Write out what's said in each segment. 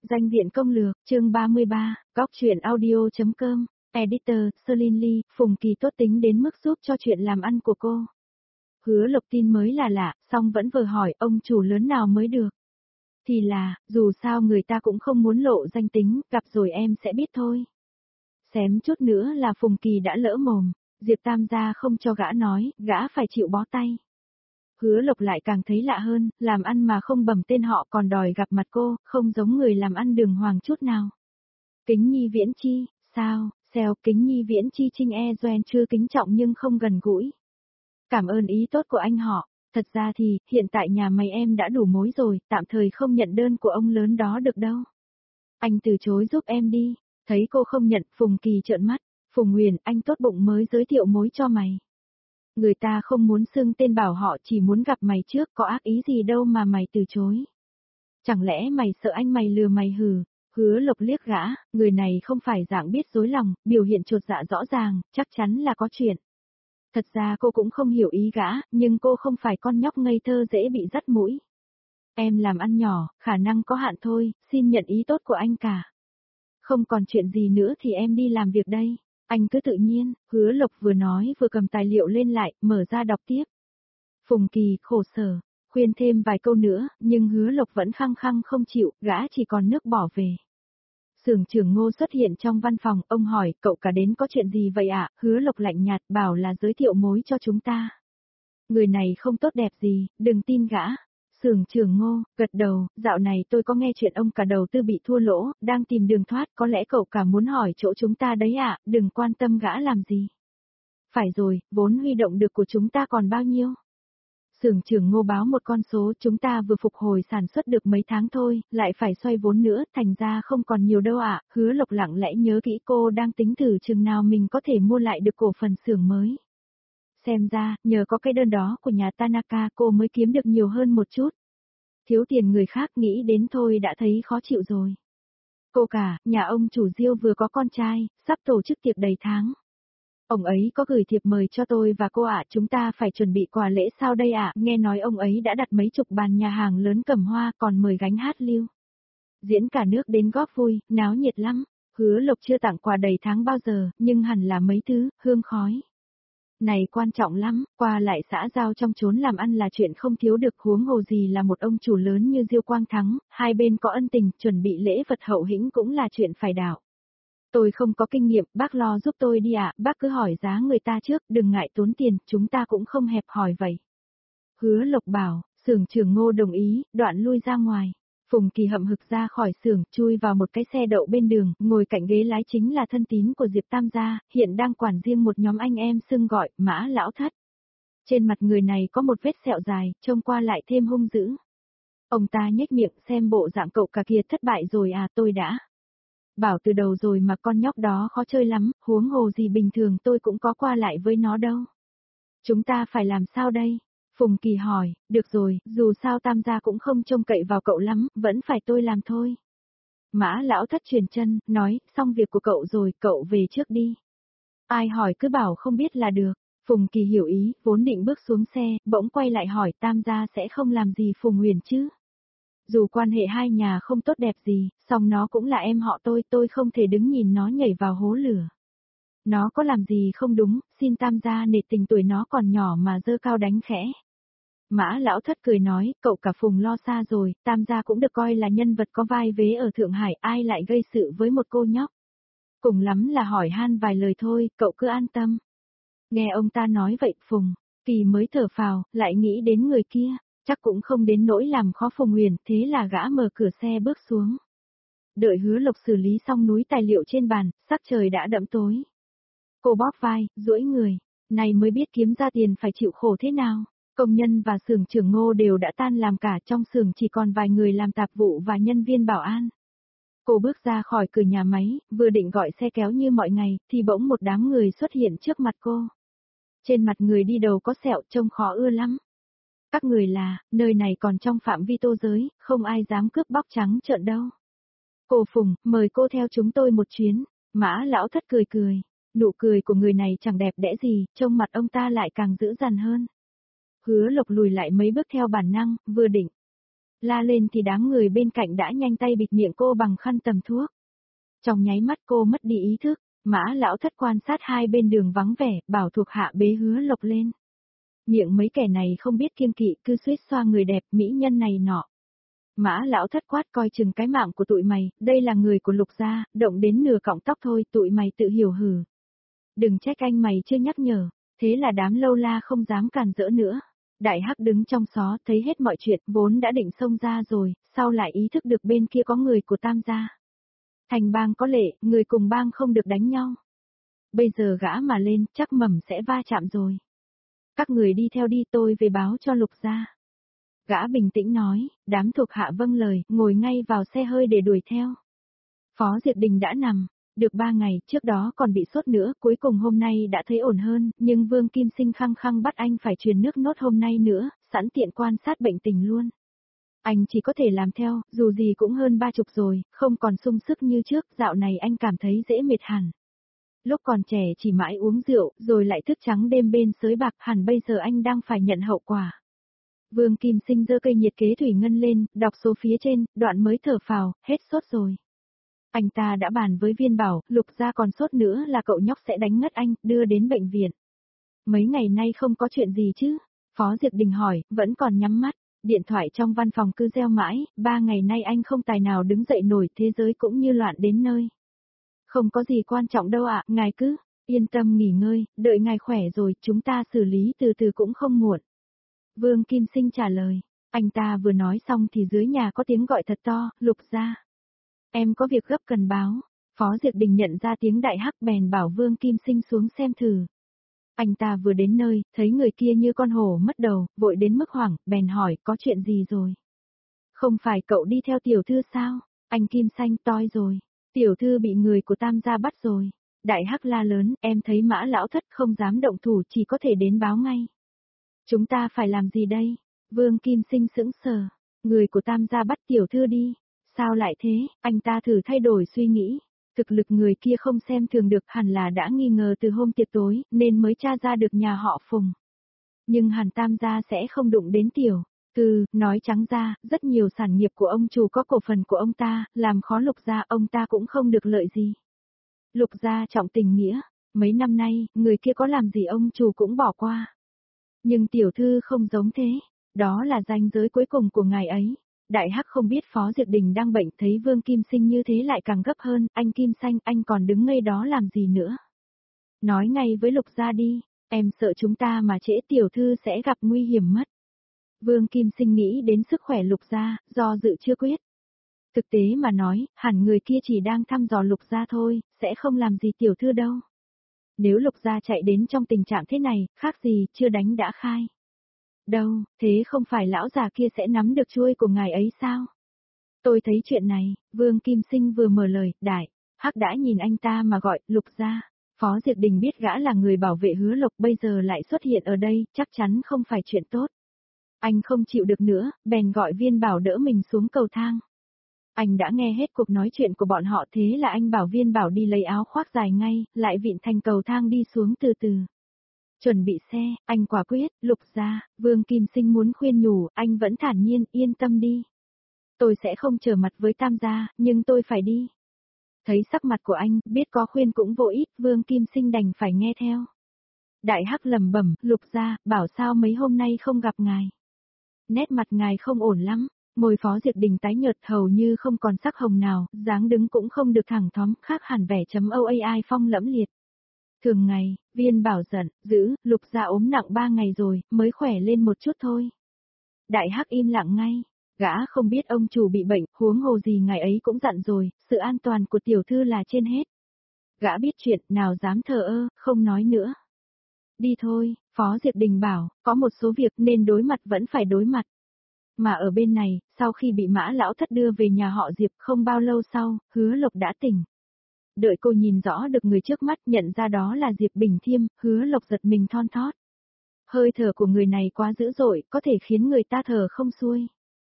Danh viện công lược, chương 33, góc truyện audio.com, editor, Celine Lee, Phùng Kỳ tốt tính đến mức giúp cho chuyện làm ăn của cô. Hứa Lộc tin mới là lạ, song vẫn vừa hỏi ông chủ lớn nào mới được. Thì là, dù sao người ta cũng không muốn lộ danh tính, gặp rồi em sẽ biết thôi. Xém chút nữa là Phùng Kỳ đã lỡ mồm, Diệp Tam gia không cho gã nói, gã phải chịu bó tay. Hứa Lộc lại càng thấy lạ hơn, làm ăn mà không bẩm tên họ còn đòi gặp mặt cô, không giống người làm ăn đường hoàng chút nào. Kính Nhi Viễn Chi, sao, xèo Kính Nhi Viễn Chi Trinh E Doen chưa kính trọng nhưng không gần gũi. Cảm ơn ý tốt của anh họ, thật ra thì, hiện tại nhà mày em đã đủ mối rồi, tạm thời không nhận đơn của ông lớn đó được đâu. Anh từ chối giúp em đi, thấy cô không nhận, Phùng Kỳ trợn mắt, Phùng Huyền, anh tốt bụng mới giới thiệu mối cho mày. Người ta không muốn xưng tên bảo họ chỉ muốn gặp mày trước, có ác ý gì đâu mà mày từ chối. Chẳng lẽ mày sợ anh mày lừa mày hừ? Hứa Lộc liếc gã, người này không phải dạng biết dối lòng, biểu hiện chột dạ rõ ràng, chắc chắn là có chuyện. Thật ra cô cũng không hiểu ý gã, nhưng cô không phải con nhóc ngây thơ dễ bị dắt mũi. Em làm ăn nhỏ, khả năng có hạn thôi, xin nhận ý tốt của anh cả. Không còn chuyện gì nữa thì em đi làm việc đây. Anh cứ tự nhiên, Hứa Lộc vừa nói vừa cầm tài liệu lên lại, mở ra đọc tiếp. Phùng Kỳ khổ sở, khuyên thêm vài câu nữa, nhưng Hứa Lộc vẫn khăng khăng không chịu, gã chỉ còn nước bỏ về. Xưởng trưởng Ngô xuất hiện trong văn phòng, ông hỏi, cậu cả đến có chuyện gì vậy ạ? Hứa Lộc lạnh nhạt, bảo là giới thiệu mối cho chúng ta. Người này không tốt đẹp gì, đừng tin gã. Xưởng trưởng Ngô, gật đầu, dạo này tôi có nghe chuyện ông cả đầu tư bị thua lỗ, đang tìm đường thoát, có lẽ cậu cả muốn hỏi chỗ chúng ta đấy ạ, đừng quan tâm gã làm gì. Phải rồi, vốn huy động được của chúng ta còn bao nhiêu? Xưởng trưởng Ngô báo một con số, chúng ta vừa phục hồi sản xuất được mấy tháng thôi, lại phải xoay vốn nữa, thành ra không còn nhiều đâu ạ. Hứa Lộc lặng lẽ nhớ kỹ cô đang tính thử chừng nào mình có thể mua lại được cổ phần xưởng mới. Xem ra, nhờ có cái đơn đó của nhà Tanaka cô mới kiếm được nhiều hơn một chút. Thiếu tiền người khác nghĩ đến thôi đã thấy khó chịu rồi. Cô cả, nhà ông chủ Diêu vừa có con trai, sắp tổ chức tiệc đầy tháng. Ông ấy có gửi thiệp mời cho tôi và cô ạ, chúng ta phải chuẩn bị quà lễ sao đây ạ, nghe nói ông ấy đã đặt mấy chục bàn nhà hàng lớn cầm hoa còn mời gánh hát lưu. Diễn cả nước đến góp vui, náo nhiệt lắm, Hứa Lộc chưa tặng quà đầy tháng bao giờ, nhưng hẳn là mấy thứ, hương khói. Này quan trọng lắm, qua lại xã giao trong chốn làm ăn là chuyện không thiếu được, huống hồ gì là một ông chủ lớn như Diêu Quang Thắng, hai bên có ân tình, chuẩn bị lễ vật hậu hĩnh cũng là chuyện phải đạo. Tôi không có kinh nghiệm, bác lo giúp tôi đi ạ, bác cứ hỏi giá người ta trước, đừng ngại tốn tiền, chúng ta cũng không hẹp hòi vậy. Hứa Lộc bảo, xưởng trưởng Ngô đồng ý, đoạn lui ra ngoài. Phùng Kỳ hậm hực ra khỏi xưởng, chui vào một cái xe đậu bên đường, ngồi cạnh ghế lái chính là thân tín của Diệp Tam gia, hiện đang quản riêng một nhóm anh em xưng gọi, Mã Lão Thất. Trên mặt người này có một vết sẹo dài, trông qua lại thêm hung dữ. Ông ta nhếch miệng, xem bộ dạng cậu cả kia thất bại rồi à, tôi đã bảo từ đầu rồi mà con nhóc đó khó chơi lắm, huống hồ gì bình thường tôi cũng có qua lại với nó đâu. Chúng ta phải làm sao đây? Phùng Kỳ hỏi, được rồi, dù sao Tam gia cũng không trông cậy vào cậu lắm, vẫn phải tôi làm thôi. Mã Lão Thất truyền chân, nói, xong việc của cậu rồi, cậu về trước đi. Ai hỏi cứ bảo không biết là được. Phùng Kỳ hiểu ý, vốn định bước xuống xe, bỗng quay lại hỏi Tam gia sẽ không làm gì Phùng Huyền chứ. Dù quan hệ hai nhà không tốt đẹp gì, song nó cũng là em họ tôi không thể đứng nhìn nó nhảy vào hố lửa. Nó có làm gì không đúng, xin Tam gia nể tình tuổi nó còn nhỏ mà dơ cao đánh khẽ. Mã Lão Thất cười nói, cậu cả Phùng lo xa rồi, Tam gia cũng được coi là nhân vật có vai vế ở Thượng Hải, ai lại gây sự với một cô nhóc. Cùng lắm là hỏi han vài lời thôi, cậu cứ an tâm. Nghe ông ta nói vậy, Phùng Kỳ mới thở phào, lại nghĩ đến người kia, chắc cũng không đến nỗi làm khó Phùng Huyền, thế là gã mở cửa xe bước xuống. Đợi Hứa Lộc xử lý xong núi tài liệu trên bàn, sắc trời đã đẫm tối. Cô bóp vai, duỗi người, này mới biết kiếm ra tiền phải chịu khổ thế nào. Công nhân và xưởng trưởng Ngô đều đã tan làm cả, trong xưởng chỉ còn vài người làm tạp vụ và nhân viên bảo an. Cô bước ra khỏi cửa nhà máy, vừa định gọi xe kéo như mọi ngày, thì bỗng một đám người xuất hiện trước mặt cô. Trên mặt người đi đầu có sẹo, trông khó ưa lắm. Các người là, nơi này còn trong phạm vi tô giới, không ai dám cướp bóc trắng trợn đâu. Cô Phùng, mời cô theo chúng tôi một chuyến. Mã Lão Thất cười cười. Nụ cười của người này chẳng đẹp đẽ gì, trông mặt ông ta lại càng dữ dằn hơn. Hứa Lộc lùi lại mấy bước theo bản năng, vừa định La lên thì đám người bên cạnh đã nhanh tay bịt miệng cô bằng khăn tầm thuốc. Trong nháy mắt cô mất đi ý thức, Mã lão thất quan sát hai bên đường vắng vẻ, bảo thuộc hạ bế Hứa Lộc lên. Miệng mấy kẻ này không biết kiêng kỵ, cứ suýt xoa người đẹp, mỹ nhân này nọ. Mã lão thất quát, coi chừng cái mạng của tụi mày, đây là người của Lục gia, động đến nửa cọng tóc thôi, tụi mày tự hiểu hử. Đừng trách anh mày chưa nhắc nhở, thế là đám lâu la không dám càn rỡ nữa. Đại Hắc đứng trong xó thấy hết mọi chuyện, vốn đã định xông ra rồi, sau lại ý thức được bên kia có người của Tam gia. Thành bang có lệ, người cùng bang không được đánh nhau. Bây giờ gã mà lên, chắc mầm sẽ va chạm rồi. Các người đi theo đi, tôi về báo cho Lục gia. Gã bình tĩnh nói, đám thuộc hạ vâng lời, ngồi ngay vào xe hơi để đuổi theo. Phó Diệt Đình đã nằm, được 3 ngày, trước đó còn bị sốt nữa, cuối cùng hôm nay đã thấy ổn hơn, nhưng Vương Kim Sinh khăng khăng bắt anh phải truyền nước nốt hôm nay nữa, sẵn tiện quan sát bệnh tình luôn. Anh chỉ có thể làm theo, dù gì cũng hơn 30 rồi, không còn sung sức như trước, dạo này anh cảm thấy dễ mệt hẳn. Lúc còn trẻ chỉ mãi uống rượu, rồi lại thức trắng đêm bên sới bạc, hẳn bây giờ anh đang phải nhận hậu quả. Vương Kim Sinh giơ cây nhiệt kế thủy ngân lên, đọc số phía trên, đoạn mới thở phào, hết sốt rồi. Anh ta đã bàn với Viên Bảo, Lục gia còn sốt nữa là cậu nhóc sẽ đánh ngất anh, đưa đến bệnh viện. Mấy ngày nay không có chuyện gì chứ? Phó Diệp Đình hỏi, vẫn còn nhắm mắt, điện thoại trong văn phòng cứ reo mãi, 3 ngày nay anh không tài nào đứng dậy nổi, thế giới cũng như loạn đến nơi. Không có gì quan trọng đâu ạ, ngài cứ yên tâm nghỉ ngơi, đợi ngài khỏe rồi, chúng ta xử lý từ từ cũng không muộn. Vương Kim Sinh trả lời, anh ta vừa nói xong thì dưới nhà có tiếng gọi thật to, Lục gia. Em có việc gấp cần báo. Phó Diệp Đình nhận ra tiếng Đại Hắc bèn bảo Vương Kim Sinh xuống xem thử. Anh ta vừa đến nơi, thấy người kia như con hổ mất đầu, vội đến mức hoảng, bèn hỏi có chuyện gì rồi. Không phải cậu đi theo tiểu thư sao? Anh Kim Xanh toi rồi. Tiểu thư bị người của Tam gia bắt rồi. Đại Hắc la lớn, em thấy Mã lão thất không dám động thủ, chỉ có thể đến báo ngay. Chúng ta phải làm gì đây? Vương Kim Sinh sững sờ. Người của Tam gia bắt tiểu thư đi. Sao lại thế? Anh ta thử thay đổi suy nghĩ. Thực lực người kia không xem thường được, hẳn là đã nghi ngờ từ hôm tiệc tối, nên mới tra ra được nhà họ Phùng. Nhưng hẳn Tam gia sẽ không đụng đến tiểu. Nói trắng ra, rất nhiều sản nghiệp của ông chủ có cổ phần của ông ta, làm khó Lục gia ông ta cũng không được lợi gì. Lục gia trọng tình nghĩa, mấy năm nay, người kia có làm gì ông chủ cũng bỏ qua. Nhưng tiểu thư không giống thế, đó là ranh giới cuối cùng của ngài ấy. Đại Hắc không biết Phó Diệp Đình đang bệnh, thấy Vương Kim Sinh như thế lại càng gấp hơn, anh Kim Xanh, anh còn đứng ngây đó làm gì nữa. Nói ngay với Lục gia đi, em sợ chúng ta mà trễ tiểu thư sẽ gặp nguy hiểm mất. Vương Kim Sinh nghĩ đến sức khỏe Lục gia, do dự chưa quyết. Thực tế mà nói, hẳn người kia chỉ đang thăm dò Lục gia thôi, sẽ không làm gì tiểu thư đâu. Nếu Lục gia chạy đến trong tình trạng thế này, khác gì, chưa đánh đã khai. Đâu, thế không phải lão già kia sẽ nắm được chuôi của ngài ấy sao? Tôi thấy chuyện này, Vương Kim Sinh vừa mở lời, Đại Hắc đã nhìn anh ta mà gọi, Lục gia. Phó Diệp Đình biết gã là người bảo vệ Hứa Lộc bây giờ lại xuất hiện ở đây, chắc chắn không phải chuyện tốt. Anh không chịu được nữa, bèn gọi Viên Bảo đỡ mình xuống cầu thang. Anh đã nghe hết cuộc nói chuyện của bọn họ, thế là anh bảo Viên Bảo đi lấy áo khoác dài ngay, lại vịn thành cầu thang đi xuống từ từ. Chuẩn bị xe, anh quả quyết, Lục gia. Vương Kim Sinh muốn khuyên nhủ, anh vẫn thản nhiên, yên tâm đi. Tôi sẽ không trở mặt với Tam gia, nhưng tôi phải đi. Thấy sắc mặt của anh, biết có khuyên cũng vô ích, Vương Kim Sinh đành phải nghe theo. Đại Hắc lẩm bẩm, Lục gia, bảo sao mấy hôm nay không gặp ngài. Nét mặt ngài không ổn lắm, môi Phó Diệp Đình tái nhợt hầu như không còn sắc hồng nào, dáng đứng cũng không được thẳng thóm, khác hẳn vẻ OAI phong lẫm liệt. Thường ngày, Viên Bảo giận, Lục gia ốm nặng 3 ngày rồi, mới khỏe lên một chút thôi. Đại Hắc im lặng ngay, gã không biết ông chủ bị bệnh, huống hồ gì ngài ấy cũng dặn rồi, sự an toàn của tiểu thư là trên hết. Gã biết chuyện, nào dám thờ ơ, không nói nữa. Đi thôi, Phó Diệp Đình bảo, có một số việc nên đối mặt vẫn phải đối mặt. Mà ở bên này, sau khi bị Mã lão thất đưa về nhà họ Diệp không bao lâu sau, Hứa Lộc đã tỉnh. Đợi cô nhìn rõ được người trước mắt, nhận ra đó là Diệp Bình Thiêm, Hứa Lộc giật mình thon thót. Hơi thở của người này quá dữ dội, có thể khiến người ta thở không xuôi.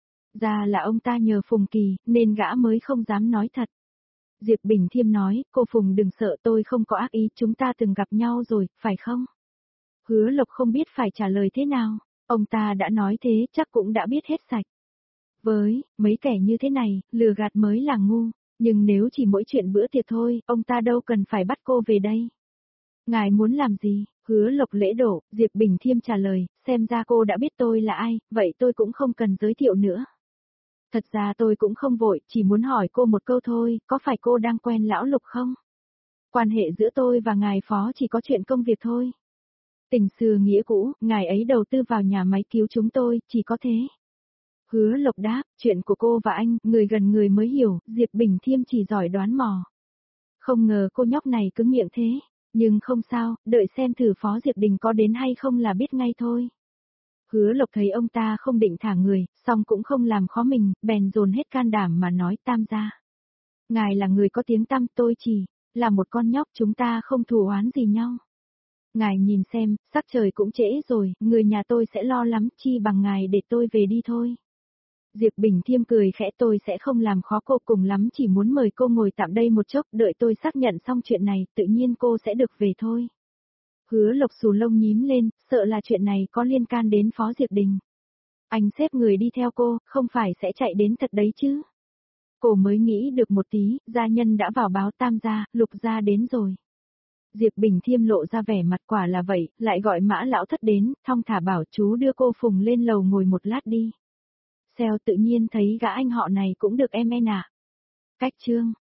Ra là ông ta nhờ Phùng Kỳ, nên gã mới không dám nói thật. Diệp Bình Thiêm nói, cô Phùng đừng sợ, tôi không có ác ý, chúng ta từng gặp nhau rồi, phải không? Hứa Lộc không biết phải trả lời thế nào, ông ta đã nói thế chắc cũng đã biết hết sạch. Với, mấy kẻ như thế này, lừa gạt mới là ngu, nhưng nếu chỉ mỗi chuyện bữa tiệc thôi, ông ta đâu cần phải bắt cô về đây. Ngài muốn làm gì? Hứa Lộc lễ độ, Diệp Bình Thiêm trả lời, xem ra cô đã biết tôi là ai, vậy tôi cũng không cần giới thiệu nữa. Thật ra tôi cũng không vội, chỉ muốn hỏi cô một câu thôi, có phải cô đang quen lão Lục không? Quan hệ giữa tôi và ngài phó chỉ có chuyện công việc thôi. Tình xưa nghĩa cũ, ngài ấy đầu tư vào nhà máy cứu chúng tôi, chỉ có thế. Hứa Lộc đáp, chuyện của cô và anh, người gần người mới hiểu, Diệp Bình Thiêm chỉ giỏi đoán mò. Không ngờ cô nhóc này cứng miệng thế, nhưng không sao, đợi xem thử Phó Diệp Đình có đến hay không là biết ngay thôi. Hứa Lộc thấy ông ta không định thả người, song cũng không làm khó mình, bèn dồn hết can đảm mà nói Tam gia. Ngài là người có tiếng tăm, tôi chỉ là một con nhóc, chúng ta không thù oán gì nhau. Ngài nhìn xem, sắc trời cũng trễ rồi, người nhà tôi sẽ lo lắm, chi bằng ngài để tôi về đi thôi. Diệp Bình Thiêm cười khẽ, tôi sẽ không làm khó cô, cùng lắm chỉ muốn mời cô ngồi tạm đây một chốc, đợi tôi xác nhận xong chuyện này, tự nhiên cô sẽ được về thôi. Hứa Lộc xù lông nhím lên, sợ là chuyện này có liên can đến Phó Diệp Đình. Anh xếp người đi theo cô, không phải sẽ chạy đến thật đấy chứ. Cô mới nghĩ được một tí, gia nhân đã vào báo Tam gia, Lục gia đến rồi. Diệp Bình Thiêm lộ ra vẻ mặt quả là vậy, lại gọi Mã lão thất đến, thong thả bảo chú đưa cô Phùng lên lầu ngồi một lát đi. Xeo tự nhiên thấy gã anh họ này cũng được em ạ. Cách chương